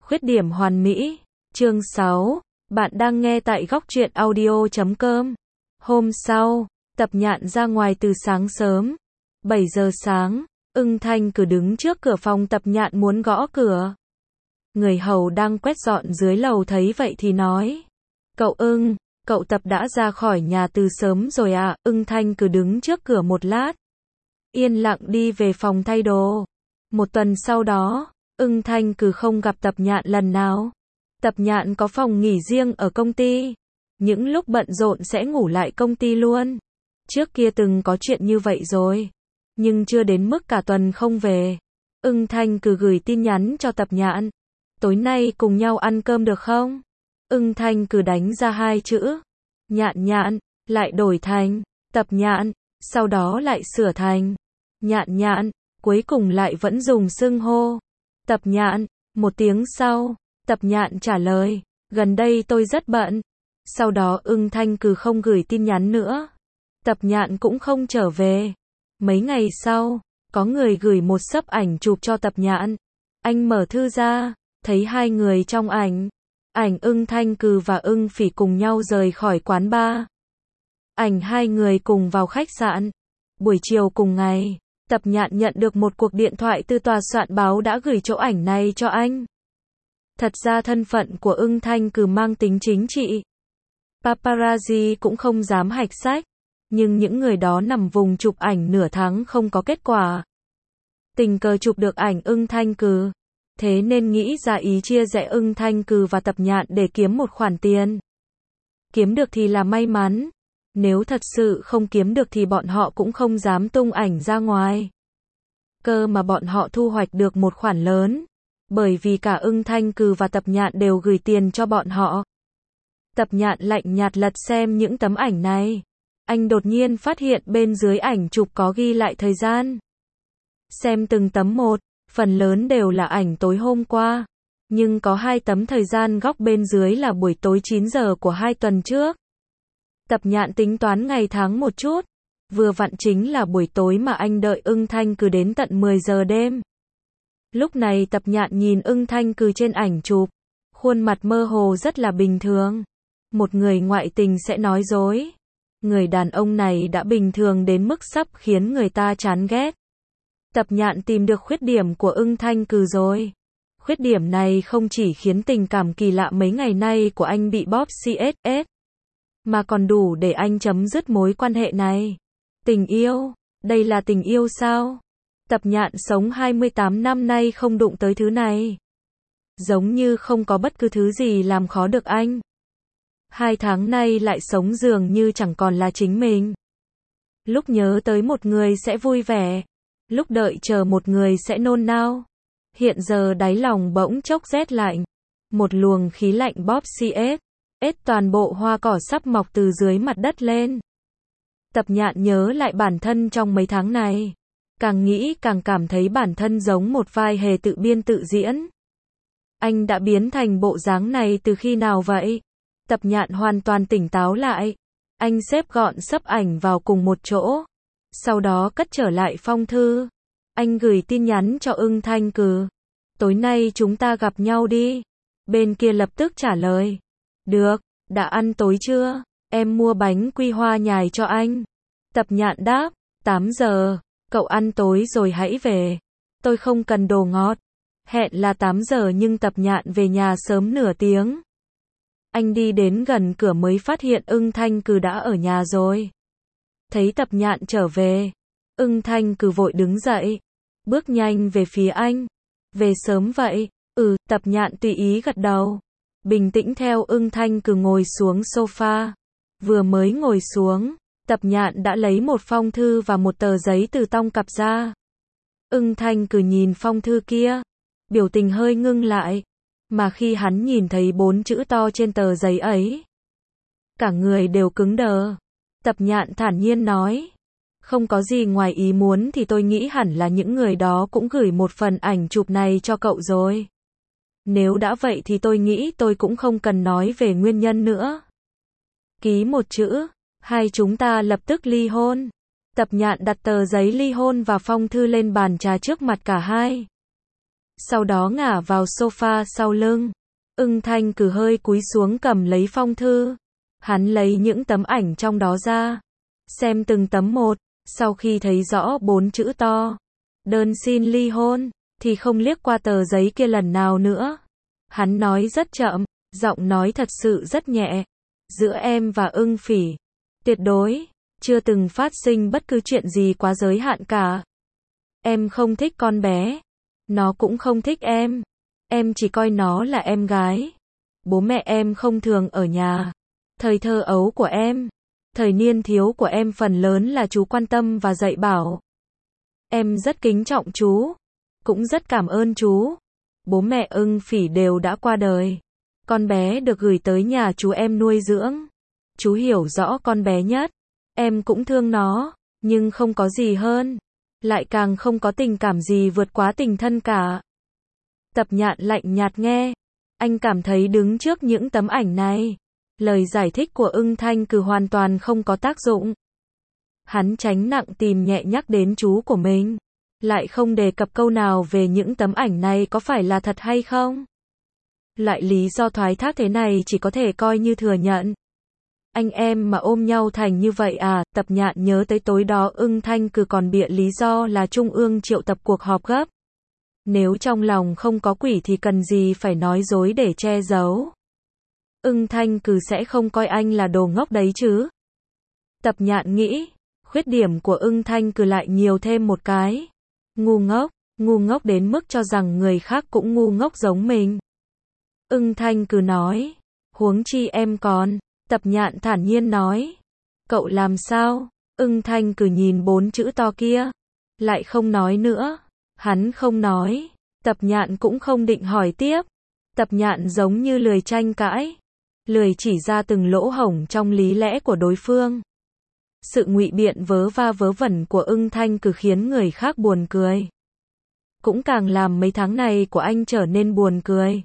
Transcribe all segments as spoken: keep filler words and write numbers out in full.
Khuyết điểm hoàn mỹ. Chương sáu. Bạn đang nghe tại góc truyện audio chấm com. Hôm sau, Tập Nhạn ra ngoài từ sáng sớm. bảy giờ sáng, Ưng Thanh cứ đứng trước cửa phòng Tập Nhạn muốn gõ cửa. Người hầu đang quét dọn dưới lầu thấy vậy thì nói: "Cậu Ưng, cậu Tập đã ra khỏi nhà từ sớm rồi à?" Ưng Thanh cứ đứng trước cửa một lát, yên lặng đi về phòng thay đồ. Một tuần sau đó, Ưng Thanh cứ không gặp Tập Nhạn lần nào. Tập Nhạn có phòng nghỉ riêng ở công ty. Những lúc bận rộn sẽ ngủ lại công ty luôn. Trước kia từng có chuyện như vậy rồi, nhưng chưa đến mức cả tuần không về. Ưng Thanh cứ gửi tin nhắn cho Tập Nhạn: "Tối nay cùng nhau ăn cơm được không?" Ưng Thanh cứ đánh ra hai chữ Nhạn Nhạn, lại đổi thành Tập Nhạn, sau đó lại sửa thành Nhạn Nhạn, cuối cùng lại vẫn dùng xưng hô Tập Nhạn. Một tiếng sau, Tập Nhạn trả lời: "Gần đây tôi rất bận." Sau đó Ưng Thanh cứ không gửi tin nhắn nữa. Tập Nhạn cũng không trở về. Mấy ngày sau, có người gửi một xấp ảnh chụp cho Tập Nhạn. Anh mở thư ra, thấy hai người trong ảnh. Ảnh Ưng Thanh Cừ và Ưng Phỉ cùng nhau rời khỏi quán bar. Ảnh hai người cùng vào khách sạn. Buổi chiều cùng ngày, Tập Nhạn nhận được một cuộc điện thoại từ tòa soạn báo đã gửi chỗ ảnh này cho anh. Thật ra thân phận của Ưng Thanh Cừ mang tính chính trị. Paparazzi cũng không dám hạch sách, nhưng những người đó nằm vùng chụp ảnh nửa tháng không có kết quả. Tình cờ chụp được ảnh Ưng Thanh Cừ, thế nên nghĩ ra ý chia rẽ Ưng Thanh Cừ và Tập Nhạn để kiếm một khoản tiền. Kiếm được thì là may mắn, nếu thật sự không kiếm được thì bọn họ cũng không dám tung ảnh ra ngoài. Cơ mà bọn họ thu hoạch được một khoản lớn, bởi vì cả Ưng Thanh Cừ và Tập Nhạn đều gửi tiền cho bọn họ. Tập Nhạn lạnh nhạt lật xem những tấm ảnh này. Anh đột nhiên phát hiện bên dưới ảnh chụp có ghi lại thời gian. Xem từng tấm một, phần lớn đều là ảnh tối hôm qua, nhưng có hai tấm thời gian góc bên dưới là buổi tối chín giờ của hai tuần trước. Tập Nhạn tính toán ngày tháng một chút, vừa vặn chính là buổi tối mà anh đợi Ưng Thanh Cừ đến tận mười giờ đêm. Lúc này Tập Nhạn nhìn Ưng Thanh Cừ trên ảnh chụp, khuôn mặt mơ hồ rất là bình thường. Một người ngoại tình sẽ nói dối. Người đàn ông này đã bình thường đến mức sắp khiến người ta chán ghét. Tập Nhạn tìm được khuyết điểm của Ưng Thanh Cừ rồi. Khuyết điểm này không chỉ khiến tình cảm kỳ lạ mấy ngày nay của anh bị bóp chết, mà còn đủ để anh chấm dứt mối quan hệ này. Tình yêu? Đây là tình yêu sao? Tập Nhạn sống hai mươi tám năm nay không đụng tới thứ này. Giống như không có bất cứ thứ gì làm khó được anh. Hai tháng nay lại sống dường như chẳng còn là chính mình. Lúc nhớ tới một người sẽ vui vẻ, lúc đợi chờ một người sẽ nôn nao. Hiện giờ đáy lòng bỗng chốc rét lạnh. Một luồng khí lạnh bóp chết ết toàn bộ hoa cỏ sắp mọc từ dưới mặt đất lên. Tập Nhạn nhớ lại bản thân trong mấy tháng này. Càng nghĩ càng cảm thấy bản thân giống một vai hề tự biên tự diễn. Anh đã biến thành bộ dáng này từ khi nào vậy? Tập Nhạn hoàn toàn tỉnh táo lại. Anh xếp gọn xấp ảnh vào cùng một chỗ. Sau đó cất trở lại phong thư. Anh gửi tin nhắn cho Ưng Thanh Cừ: "Tối nay chúng ta gặp nhau đi." Bên kia lập tức trả lời: "Được, đã ăn tối chưa? Em mua bánh quy hoa nhài cho anh." Tập Nhạn đáp: tám giờ, cậu ăn tối rồi hãy về. Tôi không cần đồ ngọt. Hẹn là tám giờ nhưng Tập Nhạn về nhà sớm nửa tiếng. Anh đi đến gần cửa mới phát hiện Ưng Thanh Cừ đã ở nhà rồi. Thấy Tập Nhạn trở về, Ưng Thanh Cừ vội đứng dậy, bước nhanh về phía anh. "Về sớm vậy?" "Ừ." Tập Nhạn tùy ý gật đầu, bình tĩnh theo Ưng Thanh Cừ ngồi xuống sofa. Vừa mới ngồi xuống, Tập Nhạn đã lấy một phong thư và một tờ giấy từ trong cặp ra. Ưng Thanh Cừ nhìn phong thư kia, biểu tình hơi ngưng lại. Mà khi hắn nhìn thấy bốn chữ to trên tờ giấy ấy, cả người đều cứng đờ. Tập Nhạn thản nhiên nói: "Không có gì ngoài ý muốn thì tôi nghĩ hẳn là những người đó cũng gửi một phần ảnh chụp này cho cậu rồi. Nếu đã vậy thì tôi nghĩ tôi cũng không cần nói về nguyên nhân nữa. Ký một chữ, hai chúng ta lập tức ly hôn." Tập Nhạn đặt tờ giấy ly hôn và phong thư lên bàn trà trước mặt cả hai. sau đó ngả vào sofa sau lưng. Ưng Thanh cứ hơi cúi xuống cầm lấy phong thư. Hắn lấy những tấm ảnh trong đó ra, xem từng tấm một, sau khi thấy rõ bốn chữ to, đơn xin ly hôn, thì không liếc qua tờ giấy kia lần nào nữa. Hắn nói rất chậm, giọng nói thật sự rất nhẹ. Giữa em và Ưng Phỉ, tuyệt đối chưa từng phát sinh bất cứ chuyện gì quá giới hạn cả. Em không thích con bé, nó cũng không thích em. Em chỉ coi nó là em gái. Bố mẹ em không thường ở nhà. Thời thơ ấu của em, thời niên thiếu của em phần lớn là chú quan tâm và dạy bảo. Em rất kính trọng chú, cũng rất cảm ơn chú. Bố mẹ Ưng Phỉ đều đã qua đời. Con bé được gửi tới nhà chú em nuôi dưỡng. Chú hiểu rõ con bé nhất. Em cũng thương nó, nhưng không có gì hơn. Lại càng không có tình cảm gì vượt quá tình thân cả. Tập Nhạn lạnh nhạt nghe. Anh cảm thấy đứng trước những tấm ảnh này, lời giải thích của Ưng Thanh cứ hoàn toàn không có tác dụng. Hắn tránh nặng tìm nhẹ nhắc đến chú của mình, lại không đề cập câu nào về những tấm ảnh này có phải là thật hay không. Loại lý do thoái thác thế này chỉ có thể coi như thừa nhận. Anh em mà ôm nhau thành như vậy à? Tập Nhạn nhớ tới tối đó Ưng Thanh cứ còn bịa lý do là Trung ương triệu tập cuộc họp gấp. Nếu trong lòng không có quỷ thì cần gì phải nói dối để che giấu. Ưng Thanh cứ sẽ không coi anh là đồ ngốc đấy chứ. Tập Nhạn nghĩ, khuyết điểm của Ưng Thanh cứ lại nhiều thêm một cái. Ngu ngốc, ngu ngốc đến mức cho rằng người khác cũng ngu ngốc giống mình. Ưng Thanh cứ nói, huống chi em còn. Tập Nhạn thản nhiên nói, cậu làm sao? Ưng Thanh cứ nhìn bốn chữ to kia, lại không nói nữa. Hắn không nói, Tập Nhạn cũng không định hỏi tiếp. Tập Nhạn giống như lười tranh cãi, lười chỉ ra từng lỗ hổng trong lý lẽ của đối phương. Sự ngụy biện vớ va vớ vẩn của Ưng Thanh cứ khiến người khác buồn cười. Cũng càng làm mấy tháng này của anh trở nên buồn cười.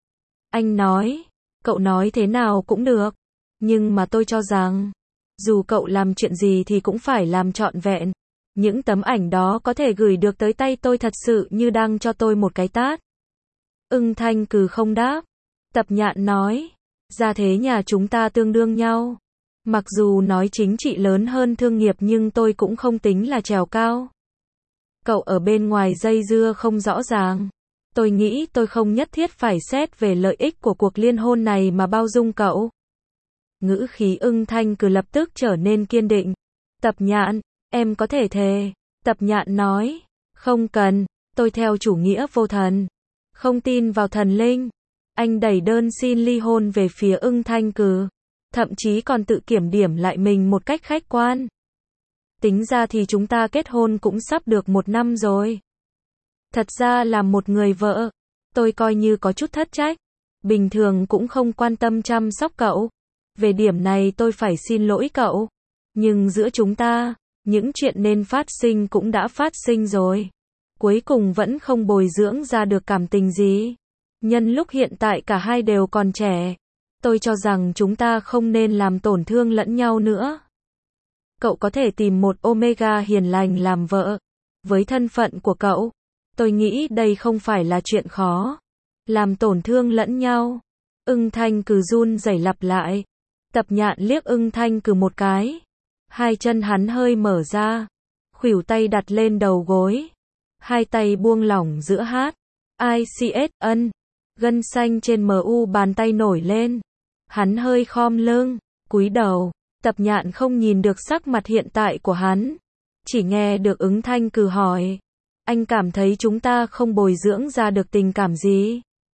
Anh nói, cậu nói thế nào cũng được, nhưng mà tôi cho rằng, dù cậu làm chuyện gì thì cũng phải làm trọn vẹn. Những tấm ảnh đó có thể gửi được tới tay tôi thật sự như đang cho tôi một cái tát. Ưng Thanh cứ không đáp. Tập Nhạn nói, gia thế nhà chúng ta tương đương nhau. Mặc dù nói chính trị lớn hơn thương nghiệp nhưng tôi cũng không tính là trèo cao. Cậu ở bên ngoài dây dưa không rõ ràng. Tôi nghĩ tôi không nhất thiết phải xét về lợi ích của cuộc liên hôn này mà bao dung cậu. Ngữ khí Ưng Thanh cứ lập tức trở nên kiên định. Tập Nhạn, em có thể thề. Tập Nhạn nói, không cần, tôi theo chủ nghĩa vô thần. Không tin vào thần linh. Anh đẩy đơn xin ly hôn về phía Ưng Thanh cứ. Thậm chí còn tự kiểm điểm lại mình một cách khách quan. Tính ra thì chúng ta kết hôn cũng sắp được một năm rồi. Thật ra là một người vợ, tôi coi như có chút thất trách. Bình thường cũng không quan tâm chăm sóc cậu. Về điểm này tôi phải xin lỗi cậu. Nhưng giữa chúng ta, những chuyện nên phát sinh cũng đã phát sinh rồi. Cuối cùng vẫn không bồi dưỡng ra được cảm tình gì. Nhân lúc hiện tại cả hai đều còn trẻ, tôi cho rằng chúng ta không nên làm tổn thương lẫn nhau nữa. Cậu có thể tìm một Omega hiền lành làm vợ. Với thân phận của cậu, tôi nghĩ đây không phải là chuyện khó. Làm tổn thương lẫn nhau. Ưng Thanh cứ run rẩy lặp lại. Tập Nhạn liếc Ưng Thanh cứ một cái. Hai chân hắn hơi mở ra. Khuỷu tay đặt lên đầu gối. Hai tay buông lỏng giữa hát. I C S ân. Gân xanh trên mờ u bàn tay nổi lên. Hắn hơi khom lưng, cúi đầu. Tập Nhạn không nhìn được sắc mặt hiện tại của hắn. Chỉ nghe được Ưng Thanh cứ hỏi. Anh cảm thấy chúng ta không bồi dưỡng ra được tình cảm gì?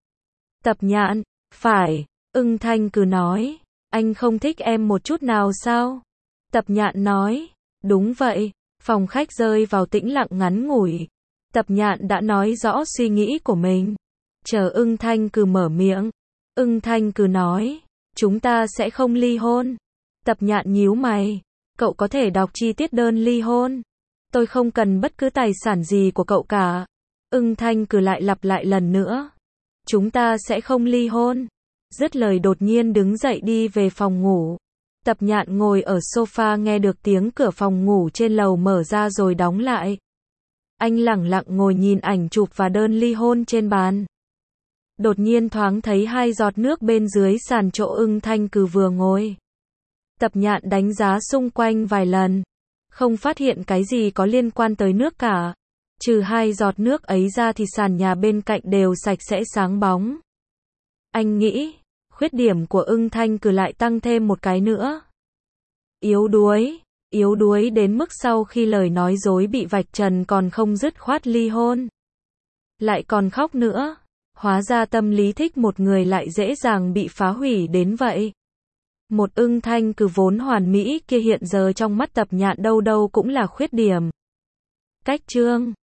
Tập Nhạn, phải. Ưng Thanh cứ nói. Anh không thích em một chút nào sao? Tập Nhạn nói. Đúng vậy. Phòng khách rơi vào tĩnh lặng ngắn ngủi. Tập Nhạn đã nói rõ suy nghĩ của mình. Chờ Ưng Thanh cứ mở miệng. Ưng Thanh cứ nói. Chúng ta sẽ không ly hôn. Tập Nhạn nhíu mày. Cậu có thể đọc chi tiết đơn ly hôn. Tôi không cần bất cứ tài sản gì của cậu cả. Ưng Thanh cứ lại lặp lại lần nữa. Chúng ta sẽ không ly hôn. Dứt lời đột nhiên đứng dậy đi về phòng ngủ. Tập Nhạn ngồi ở sofa nghe được tiếng cửa phòng ngủ trên lầu mở ra rồi đóng lại. Anh lẳng lặng ngồi nhìn ảnh chụp và đơn ly hôn trên bàn. Đột nhiên thoáng thấy hai giọt nước bên dưới sàn chỗ Ưng Thanh Cừ vừa ngồi. Tập Nhạn đánh giá xung quanh vài lần, không phát hiện cái gì có liên quan tới nước cả. Trừ hai giọt nước ấy ra thì sàn nhà bên cạnh đều sạch sẽ sáng bóng. Anh nghĩ, khuyết điểm của Ưng Thanh Cừ lại tăng thêm một cái nữa. Yếu đuối, yếu đuối đến mức sau khi lời nói dối bị vạch trần còn không dứt khoát ly hôn. Lại còn khóc nữa. Hóa ra tâm lý thích một người lại dễ dàng bị phá hủy đến vậy. Một Ưng Thanh Cừ vốn hoàn mỹ kia hiện giờ trong mắt Tập Nhạn đâu đâu cũng là khuyết điểm. Cách chương